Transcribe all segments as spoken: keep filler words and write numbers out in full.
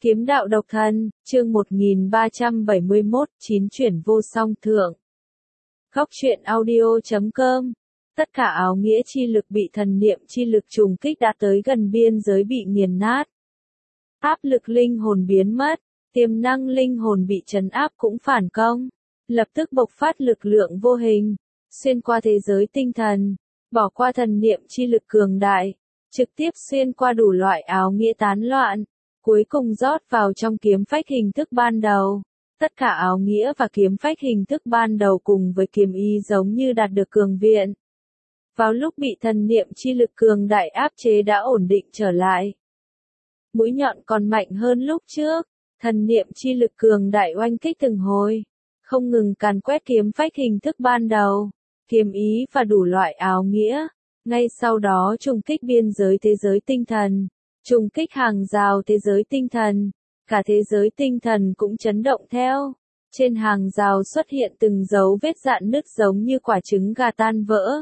Kiếm đạo độc thân, chương một nghìn ba trăm bảy mươi mốt, chín chuyển vô song thượng. Góc truyện audio chấm com. Tất cả áo nghĩa chi lực bị thần niệm chi lực trùng kích đã tới gần biên giới bị nghiền nát. Áp lực linh hồn biến mất, tiềm năng linh hồn bị trấn áp cũng phản công, lập tức bộc phát lực lượng vô hình, xuyên qua thế giới tinh thần, bỏ qua thần niệm chi lực cường đại, trực tiếp xuyên qua đủ loại áo nghĩa tán loạn. Cuối cùng rót vào trong kiếm phách hình thức ban đầu. Tất cả áo nghĩa và kiếm phách hình thức ban đầu cùng với kiếm ý giống như đạt được cường viện. Vào lúc bị thần niệm chi lực cường đại áp chế đã ổn định trở lại. Mũi nhọn còn mạnh hơn lúc trước, thần niệm chi lực cường đại oanh kích từng hồi, không ngừng càn quét kiếm phách hình thức ban đầu, kiếm ý và đủ loại áo nghĩa, ngay sau đó trùng kích biên giới thế giới tinh thần. Trùng kích hàng rào thế giới tinh thần, cả thế giới tinh thần cũng chấn động theo. Trên hàng rào xuất hiện từng dấu vết rạn nứt giống như quả trứng gà tan vỡ.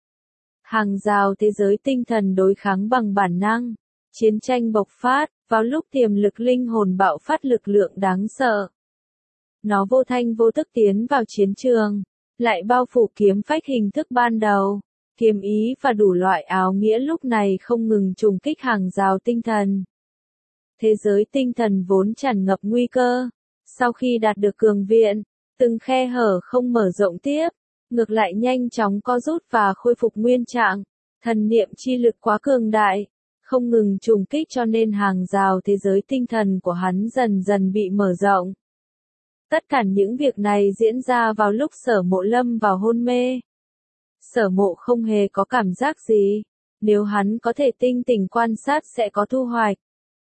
Hàng rào thế giới tinh thần đối kháng bằng bản năng, chiến tranh bộc phát, vào lúc tiềm lực linh hồn bạo phát lực lượng đáng sợ. Nó vô thanh vô tức tiến vào chiến trường, lại bao phủ kiếm phách hình thức ban đầu. Kiếm ý và đủ loại áo nghĩa lúc này không ngừng trùng kích hàng rào tinh thần. Thế giới tinh thần vốn tràn ngập nguy cơ. Sau khi đạt được cường viện, từng khe hở không mở rộng tiếp, ngược lại nhanh chóng co rút và khôi phục nguyên trạng. Thần niệm chi lực quá cường đại, không ngừng trùng kích cho nên hàng rào thế giới tinh thần của hắn dần dần bị mở rộng. Tất cả những việc này diễn ra vào lúc Sở Mộ lâm vào hôn mê. Sở Mộ không hề có cảm giác gì, nếu hắn có thể tinh tỉnh quan sát sẽ có thu hoạch.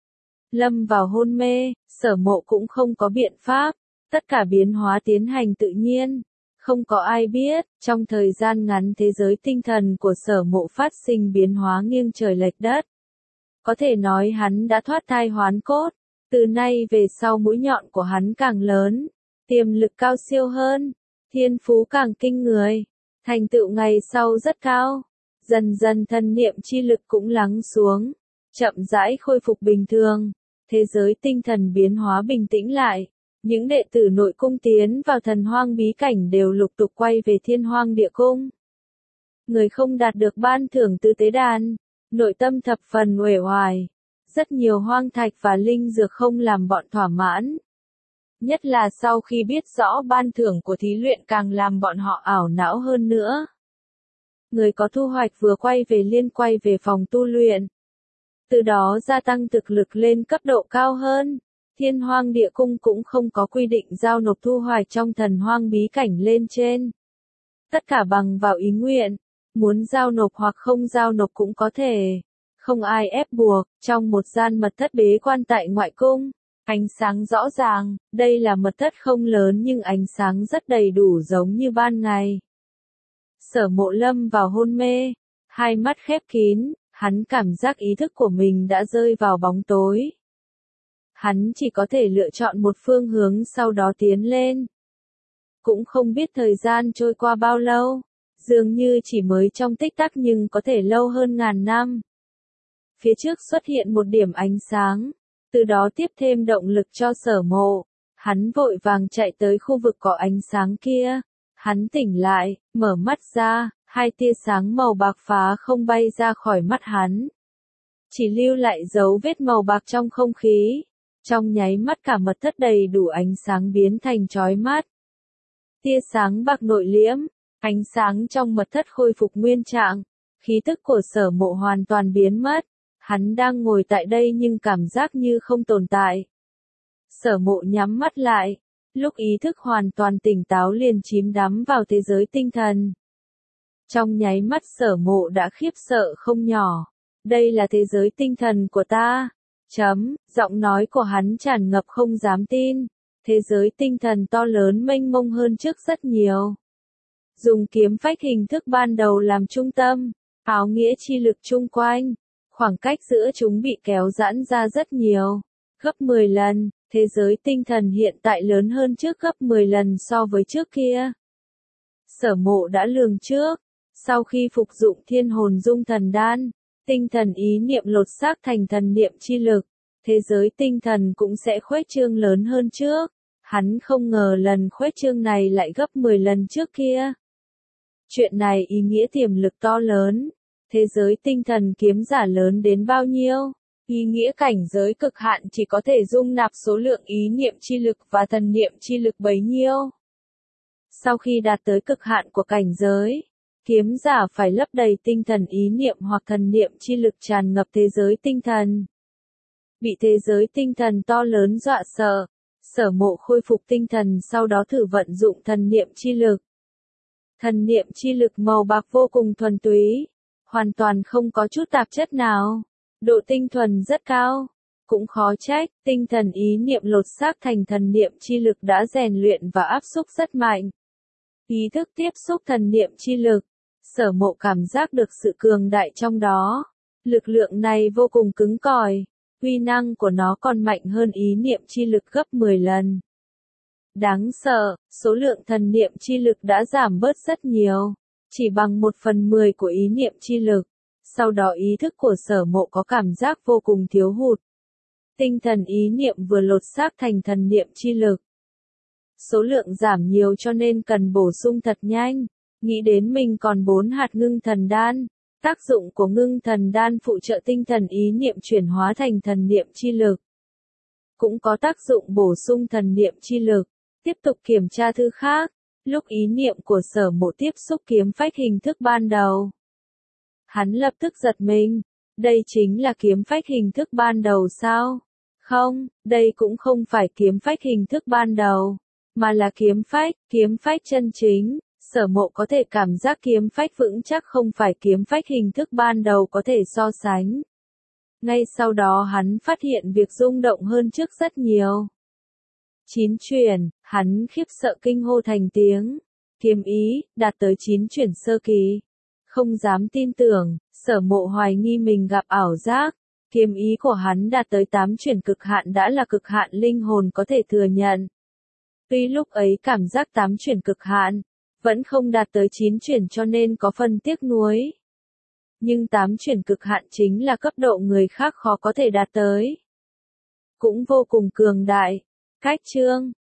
Lâm vào hôn mê, Sở Mộ cũng không có biện pháp, tất cả biến hóa tiến hành tự nhiên, không có ai biết, trong thời gian ngắn thế giới tinh thần của Sở Mộ phát sinh biến hóa nghiêng trời lệch đất. Có thể nói hắn đã thoát thai hoán cốt, từ nay về sau mũi nhọn của hắn càng lớn, tiềm lực cao siêu hơn, thiên phú càng kinh người. Thành tựu ngày sau rất cao, dần dần thần niệm chi lực cũng lắng xuống, chậm rãi khôi phục bình thường, thế giới tinh thần biến hóa bình tĩnh lại, những đệ tử nội cung tiến vào thần hoang bí cảnh đều lục tục quay về thiên hoang địa cung. Người không đạt được ban thưởng từ tế đàn, nội tâm thập phần uể oải, rất nhiều hoang thạch và linh dược không làm bọn thỏa mãn. Nhất là sau khi biết rõ ban thưởng của thí luyện càng làm bọn họ ảo não hơn nữa. Người có thu hoạch vừa quay về liên quay về phòng tu luyện. Từ đó gia tăng thực lực lên cấp độ cao hơn. Thiên hoang địa cung cũng không có quy định giao nộp thu hoạch trong thần hoang bí cảnh lên trên. Tất cả bằng vào ý nguyện. Muốn giao nộp hoặc không giao nộp cũng có thể. Không ai ép buộc, trong một gian mật thất bế quan tại ngoại cung. Ánh sáng rõ ràng, đây là mật thất không lớn nhưng ánh sáng rất đầy đủ giống như ban ngày. Sở Mộ lâm vào hôn mê, hai mắt khép kín, hắn cảm giác ý thức của mình đã rơi vào bóng tối. Hắn chỉ có thể lựa chọn một phương hướng sau đó tiến lên. Cũng không biết thời gian trôi qua bao lâu, dường như chỉ mới trong tích tắc nhưng có thể lâu hơn ngàn năm. Phía trước xuất hiện một điểm ánh sáng. Từ đó tiếp thêm động lực cho Sở Mộ, hắn vội vàng chạy tới khu vực có ánh sáng kia, hắn tỉnh lại, mở mắt ra, hai tia sáng màu bạc phá không bay ra khỏi mắt hắn. Chỉ lưu lại dấu vết màu bạc trong không khí, trong nháy mắt cả mật thất đầy đủ ánh sáng biến thành chói mắt. Tia sáng bạc nội liễm, ánh sáng trong mật thất khôi phục nguyên trạng, khí tức của Sở Mộ hoàn toàn biến mất. Hắn đang ngồi tại đây nhưng cảm giác như không tồn tại. Sở Mộ nhắm mắt lại, lúc ý thức hoàn toàn tỉnh táo liền chìm đắm vào thế giới tinh thần. Trong nháy mắt Sở Mộ đã khiếp sợ không nhỏ. Đây là thế giới tinh thần của ta. Chấm, giọng nói của hắn tràn ngập không dám tin. Thế giới tinh thần to lớn mênh mông hơn trước rất nhiều. Dùng kiếm phách hình thức ban đầu làm trung tâm, áo nghĩa chi lực chung quanh. Khoảng cách giữa chúng bị kéo giãn ra rất nhiều, gấp mười lần, thế giới tinh thần hiện tại lớn hơn trước gấp mười lần so với trước kia. Sở Mộ đã lường trước, sau khi phục dụng thiên hồn dung thần đan, tinh thần ý niệm lột xác thành thần niệm chi lực, thế giới tinh thần cũng sẽ khuếch trương lớn hơn trước. Hắn không ngờ lần khuếch trương này lại gấp mười lần trước kia. Chuyện này ý nghĩa tiềm lực to lớn. Thế giới tinh thần kiếm giả lớn đến bao nhiêu? Ý nghĩa cảnh giới cực hạn chỉ có thể dung nạp số lượng ý niệm chi lực và thần niệm chi lực bấy nhiêu. Sau khi đạt tới cực hạn của cảnh giới, kiếm giả phải lấp đầy tinh thần ý niệm hoặc thần niệm chi lực tràn ngập thế giới tinh thần. Bị thế giới tinh thần to lớn dọa sợ, Sở Mộ khôi phục tinh thần sau đó thử vận dụng thần niệm chi lực. Thần niệm chi lực màu bạc vô cùng thuần túy, hoàn toàn không có chút tạp chất nào, độ tinh thuần rất cao. Cũng khó trách, tinh thần ý niệm lột xác thành thần niệm chi lực đã rèn luyện và áp xúc rất mạnh. Ý thức tiếp xúc thần niệm chi lực, Sở Mộ cảm giác được sự cường đại trong đó. Lực lượng này vô cùng cứng cỏi, uy năng của nó còn mạnh hơn ý niệm chi lực gấp mười lần. Đáng sợ, số lượng thần niệm chi lực đã giảm bớt rất nhiều, chỉ bằng một phần mười của ý niệm chi lực. Sau đó ý thức của Sở Mộ có cảm giác vô cùng thiếu hụt. Tinh thần ý niệm vừa lột xác thành thần niệm chi lực. Số lượng giảm nhiều cho nên cần bổ sung thật nhanh. Nghĩ đến mình còn bốn hạt ngưng thần đan. Tác dụng của ngưng thần đan phụ trợ tinh thần ý niệm chuyển hóa thành thần niệm chi lực. Cũng có tác dụng bổ sung thần niệm chi lực. Tiếp tục kiểm tra thứ khác. Lúc ý niệm của Sở Mộ tiếp xúc kiếm phách hình thức ban đầu, hắn lập tức giật mình. Đây chính là kiếm phách hình thức ban đầu sao? Không, đây cũng không phải kiếm phách hình thức ban đầu, mà là kiếm phách, kiếm phách chân chính. Sở Mộ có thể cảm giác kiếm phách vững chắc không phải kiếm phách hình thức ban đầu có thể so sánh. Ngay sau đó hắn phát hiện việc rung động hơn trước rất nhiều. Chín chuyển, hắn khiếp sợ kinh hô thành tiếng. Kiếm ý, đạt tới chín chuyển sơ kỳ. Không dám tin tưởng, Sở Mộ hoài nghi mình gặp ảo giác. Kiếm ý của hắn đạt tới tám chuyển cực hạn đã là cực hạn linh hồn có thể thừa nhận. Tuy lúc ấy cảm giác tám chuyển cực hạn, vẫn không đạt tới chín chuyển cho nên có phần tiếc nuối. Nhưng tám chuyển cực hạn chính là cấp độ người khác khó có thể đạt tới. Cũng vô cùng cường đại. Cách chương